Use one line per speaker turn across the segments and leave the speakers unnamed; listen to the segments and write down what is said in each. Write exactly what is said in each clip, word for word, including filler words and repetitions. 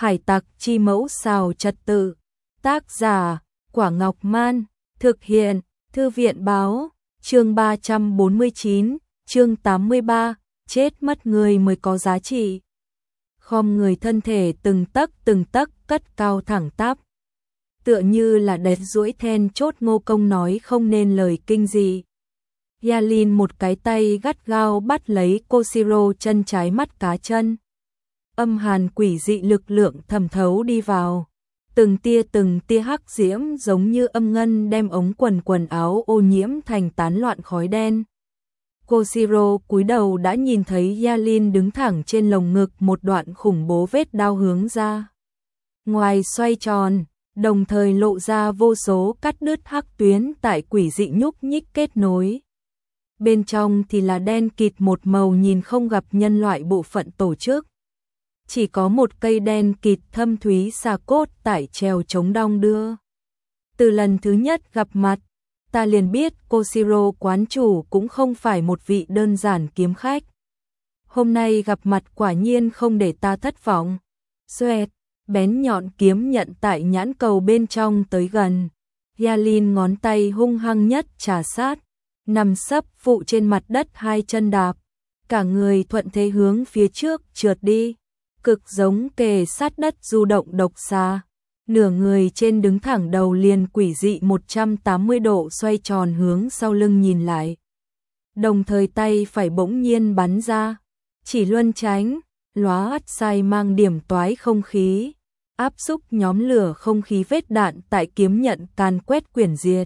Hải tặc chi mẫu xào trật tự. Tác giả, Quả Ngọc Man. Thực hiện, Thư viện báo. Chương ba trăm bốn mươi chín, chương tám mươi ba, chết mất người mới có giá trị. Khom người thân thể từng tấc từng tấc cất cao thẳng tắp. Tựa như là đệt duỗi then chốt, Ngô Công nói không nên lời kinh dị. Yalin một cái tay gắt gao bắt lấy Koshiro chân trái, mắt cá chân. Âm hàn quỷ dị lực lượng thẩm thấu đi vào. Từng tia từng tia hắc diễm giống như âm ngân đem ống quần quần áo ô nhiễm thành tán loạn khói đen. Koshiro cúi đầu đã nhìn thấy Yalin đứng thẳng trên lồng ngực, một đoạn khủng bố vết đao hướng ra ngoài xoay tròn, đồng thời lộ ra vô số cắt đứt hắc tuyến tại quỷ dị nhúc nhích kết nối. Bên trong thì là đen kịt một màu, nhìn không gặp nhân loại bộ phận tổ chức. Chỉ có một cây đen kịt thâm thúy xà cốt tại trèo chống đong đưa. Từ lần thứ nhất gặp mặt, ta liền biết Koshiro quán chủ cũng không phải một vị đơn giản kiếm khách. Hôm nay gặp mặt quả nhiên không để ta thất vọng. Xoẹt, bén nhọn kiếm nhận tại nhãn cầu bên trong tới gần. Yalin ngón tay hung hăng nhất trà sát, nằm sấp phụ trên mặt đất, hai chân đạp, cả người thuận thế hướng phía trước trượt đi, cực giống kề sát đất du động độc xà. Nửa người trên đứng thẳng, đầu liền quỷ dị một trăm tám mươi độ xoay tròn hướng sau lưng nhìn lại. Đồng thời tay phải bỗng nhiên bắn ra, chỉ luân tránh, lóa ắt sai mang điểm toái không khí, áp xúc nhóm lửa không khí, vết đạn tại kiếm nhận càn quét quyển diệt.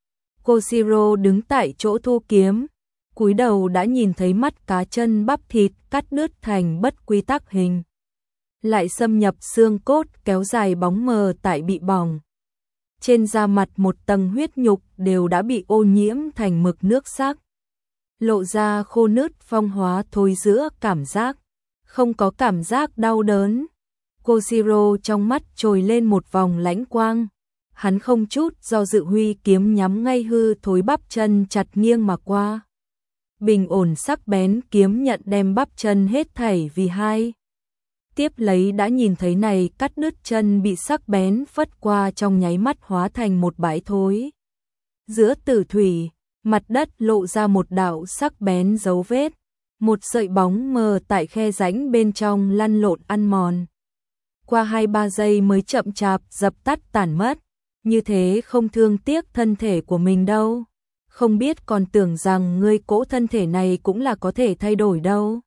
Koshiro đứng tại chỗ thu kiếm, cúi đầu đã nhìn thấy mắt cá chân bắp thịt cắt đứt thành bất quy tắc hình, lại xâm nhập xương cốt, kéo dài bóng mờ tại bị bỏng. Trên da mặt một tầng huyết nhục đều đã bị ô nhiễm thành mực nước sắc, lộ ra khô nứt phong hóa thối giữa, cảm giác không có cảm giác đau đớn. Koshiro trong mắt trồi lên một vòng lãnh quang, hắn không chút do dự huy kiếm nhắm ngay hư thối bắp chân, chặt nghiêng mà qua. Bình ổn sắc bén kiếm nhận đem bắp chân hết thảy vì hai. Tiếp lấy đã nhìn thấy này cắt đứt chân bị sắc bén phất qua, trong nháy mắt hóa thành một bãi thối. Giữa tử thủy, mặt đất lộ ra một đạo sắc bén dấu vết, một sợi bóng mờ tại khe rãnh bên trong lăn lộn ăn mòn. Qua hai ba giây mới chậm chạp dập tắt tản mất, như thế không thương tiếc thân thể của mình đâu. Không biết còn tưởng rằng ngươi cỗ thân thể này cũng là có thể thay đổi đâu.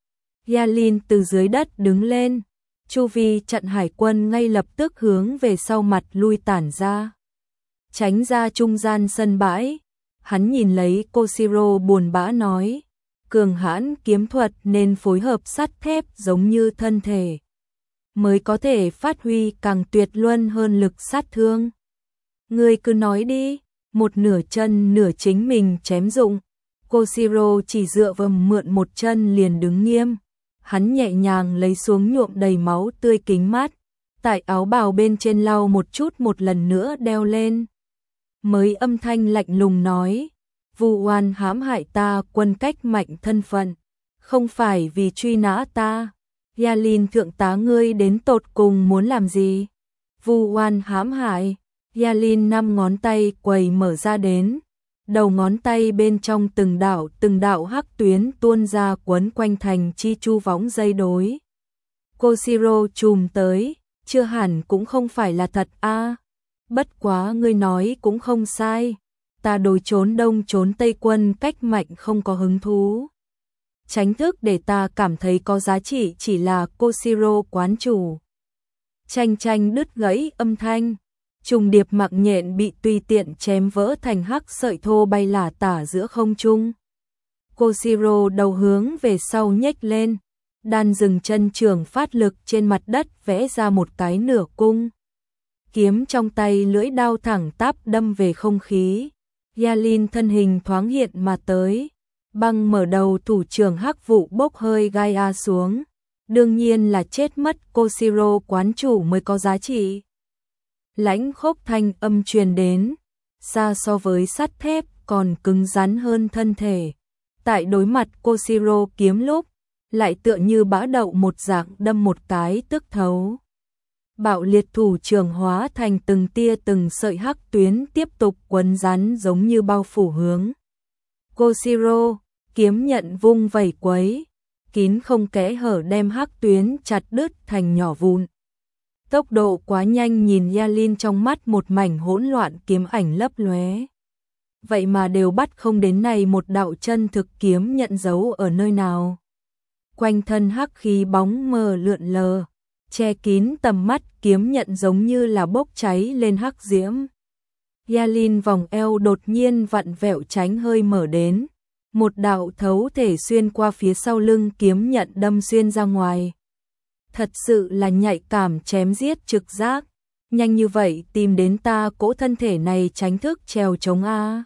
Yalin từ dưới đất đứng lên, chu vi trận hải quân ngay lập tức hướng về sau mặt lui tản ra, tránh ra trung gian sân bãi. Hắn nhìn lấy Koshiro buồn bã nói, cường hãn kiếm thuật nên phối hợp sắt thép giống như thân thể, mới có thể phát huy càng tuyệt luân hơn lực sát thương. Ngươi cứ nói đi. Một nửa chân nửa chính mình chém dụng. Koshiro chỉ dựa vào mượn một chân liền đứng nghiêm. Hắn nhẹ nhàng lấy xuống nhuộm đầy máu tươi kính mát, tại áo bào bên trên lau một chút, một lần nữa đeo lên. Mới âm thanh lạnh lùng nói, Vu Oan hãm hại ta, quân cách mạnh thân phận, không phải vì truy nã ta. Yalin thượng tá, ngươi đến tột cùng muốn làm gì? Vu Oan hãm hại. Yalin năm ngón tay quầy mở ra đến, đầu ngón tay bên trong từng đạo từng đạo hắc tuyến tuôn ra quấn quanh thành chi chu võng dây đối. Koshiro chùm tới, chưa hẳn cũng không phải là thật a. À. Bất quá ngươi nói cũng không sai, ta đối trốn đông trốn tây quân cách mạnh không có hứng thú. Tránh thức để ta cảm thấy có giá trị chỉ là Koshiro quán chủ. Tranh tranh đứt gãy âm thanh, trùng điệp mặc nhện bị tùy tiện chém vỡ thành hắc sợi thô bay lả tả giữa không trung. Koshiro đầu hướng về sau nhếch lên, đan dừng chân trường phát lực trên mặt đất vẽ ra một cái nửa cung. Kiếm trong tay lưỡi đao thẳng tắp đâm về không khí. Yalin thân hình thoáng hiện mà tới, băng mở đầu thủ trưởng hắc vụ bốc hơi gai a xuống. Đương nhiên là chết mất Koshiro quán chủ mới có giá trị. Lãnh khốc thanh âm truyền đến, xa so với sắt thép còn cứng rắn hơn thân thể. Tại đối mặt Koshiro kiếm lúc, lại tựa như bã đậu một dạng đâm một cái tức thấu. Bạo liệt thủ trưởng hóa thành từng tia từng sợi hắc tuyến tiếp tục quấn rắn giống như bao phủ hướng Koshiro, kiếm nhận vung vẩy quấy, kín không kẽ hở đem hắc tuyến chặt đứt thành nhỏ vụn. Tốc độ quá nhanh nhìn Yalin trong mắt một mảnh hỗn loạn kiếm ảnh lấp lóe. Vậy mà đều bắt không đến này một đạo chân thực kiếm nhận dấu ở nơi nào. Quanh thân hắc khí bóng mờ lượn lờ, che kín tầm mắt, kiếm nhận giống như là bốc cháy lên hắc diễm. Yalin vòng eo đột nhiên vặn vẹo tránh hơi mở đến, một đạo thấu thể xuyên qua phía sau lưng kiếm nhận đâm xuyên ra ngoài. Thật sự là nhạy cảm chém giết trực giác, nhanh như vậy tìm đến ta, cỗ thân thể này tránh thức trèo chống a.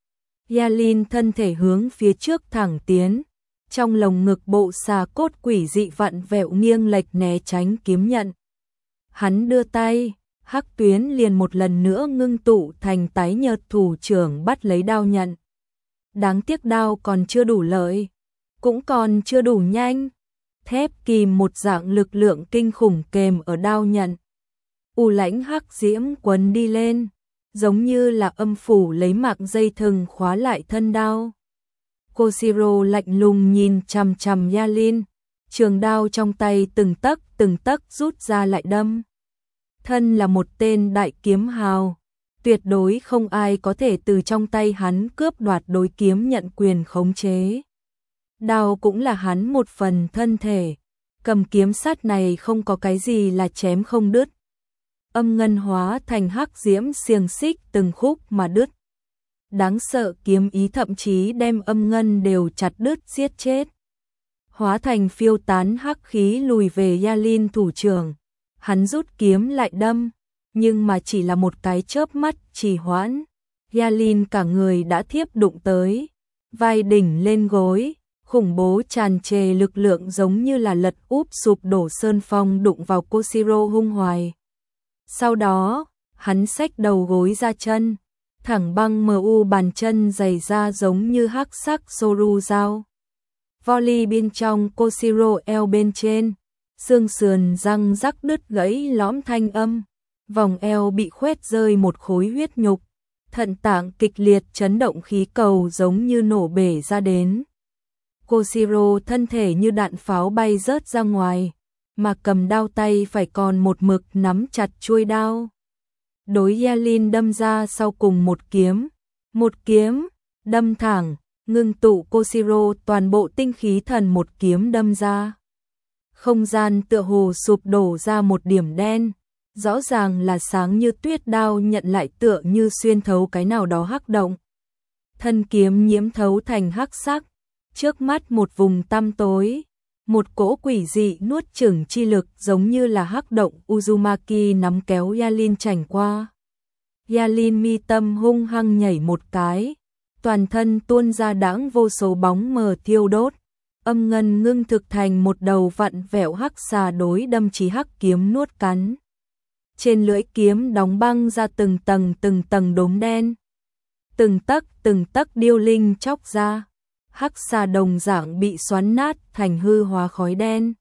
Yalin thân thể hướng phía trước thẳng tiến, trong lồng ngực bộ xà cốt quỷ dị vặn vẹo nghiêng lệch né tránh kiếm nhận. Hắn đưa tay, hắc tuyến liền một lần nữa ngưng tụ thành tái nhợt, thủ trưởng bắt lấy đao nhận. Đáng tiếc đao còn chưa đủ lợi, cũng còn chưa đủ nhanh. Thép kìm một dạng lực lượng kinh khủng kèm ở đao nhận. U lãnh hắc diễm quấn đi lên, giống như là âm phủ lấy mạng dây thừng khóa lại thân đao. Koshiro lạnh lùng nhìn chằm chằm Yalin, trường đao trong tay từng tấc từng tấc rút ra lại đâm. Thân là một tên đại kiếm hào, tuyệt đối không ai có thể từ trong tay hắn cướp đoạt đối kiếm nhận quyền khống chế. Đao cũng là hắn một phần thân thể, cầm kiếm sát này không có cái gì là chém không đứt. Âm ngân hóa thành hắc diễm xiềng xích từng khúc mà đứt. Đáng sợ kiếm ý thậm chí đem âm ngân đều chặt đứt giết chết. Hóa thành phiêu tán hắc khí lùi về Yalin thủ trưởng, hắn rút kiếm lại đâm, nhưng mà chỉ là một cái chớp mắt trì hoãn. Yalin cả người đã thiếp đụng tới, vai đỉnh lên gối. Khủng bố tràn trề lực lượng giống như là lật úp sụp đổ sơn phong đụng vào Koshiro hung hoài. Sau đó, hắn xách đầu gối ra chân, thẳng băng mờ u bàn chân dày ra giống như hắc sắc soru dao. Volley bên trong Koshiro eo bên trên, xương sườn răng rắc đứt gãy lõm thanh âm, vòng eo bị khoét rơi một khối huyết nhục, thận tạng kịch liệt chấn động, khí cầu giống như nổ bể ra đến. Koshiro thân thể như đạn pháo bay rớt ra ngoài, mà cầm đao tay phải còn một mực nắm chặt chuôi đao. Đối Yalin đâm ra sau cùng một kiếm, một kiếm, đâm thẳng, ngưng tụ Koshiro toàn bộ tinh khí thần một kiếm đâm ra. Không gian tựa hồ sụp đổ ra một điểm đen, rõ ràng là sáng như tuyết, đao nhận lại tựa như xuyên thấu cái nào đó hắc động. Thân kiếm nhiễm thấu thành hắc sắc. Trước mắt một vùng tăm tối, một cỗ quỷ dị nuốt chửng chi lực giống như là hắc động Uzumaki nắm kéo Yalin chảnh qua. Yalin mi tâm hung hăng nhảy một cái, toàn thân tuôn ra đãng vô số bóng mờ thiêu đốt, âm ngân ngưng thực thành một đầu vặn vẹo hắc xà đối đâm chí hắc kiếm nuốt cắn. Trên lưỡi kiếm đóng băng ra từng tầng từng tầng đốm đen, từng tấc từng tấc điêu linh chóc ra. Hắc xà đồng dạng bị xoắn nát thành hư hóa khói đen.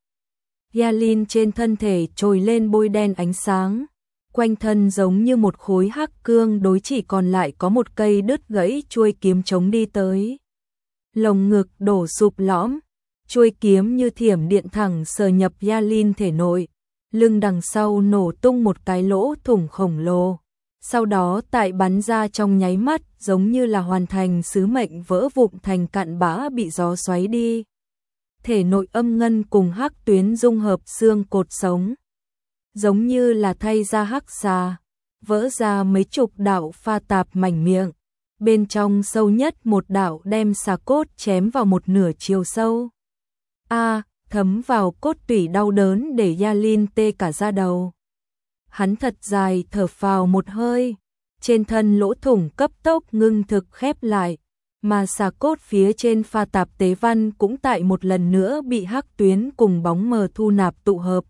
Yalin trên thân thể trồi lên bôi đen ánh sáng, quanh thân giống như một khối hắc cương, đối chỉ còn lại có một cây đứt gãy chuôi kiếm chống đi tới. Lồng ngực đổ sụp lõm, chuôi kiếm như thiểm điện thẳng sờ nhập Yalin thể nội, lưng đằng sau nổ tung một cái lỗ thủng khổng lồ. Sau đó tại bắn ra trong nháy mắt, giống như là hoàn thành sứ mệnh, vỡ vụn thành cặn bã bị gió xoáy đi. Thể nội âm ngân cùng hắc tuyến dung hợp xương cột sống, giống như là thay ra hắc xà, vỡ ra mấy chục đạo pha tạp mảnh miệng. Bên trong sâu nhất một đạo đem xà cốt chém vào một nửa chiều sâu. A, thấm vào cốt tủy, đau đớn để Yalin tê cả da đầu. Hắn thật dài thở phào một hơi, trên thân lỗ thủng cấp tốc ngưng thực khép lại, mà xà cốt phía trên pha tạp tế văn cũng tại một lần nữa bị hắc tuyến cùng bóng mờ thu nạp tụ hợp.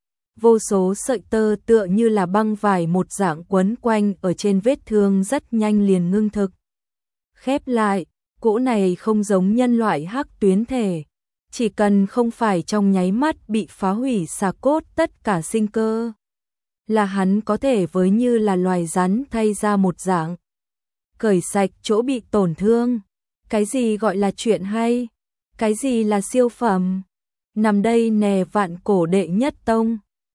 Vô số sợi tơ tựa như là băng vải một dạng quấn quanh ở trên vết thương, rất nhanh liền ngưng thực. Khép lại, cỗ này không giống nhân loại hắc tuyến thể, chỉ cần không phải trong nháy mắt bị phá hủy xà cốt tất cả sinh cơ. là hắn có thể với như là loài rắn thay ra một dạng. Cởi sạch chỗ bị tổn thương. Cái gì gọi là chuyện hay? Cái gì là siêu phẩm? Nằm đây nè vạn cổ đệ nhất tông.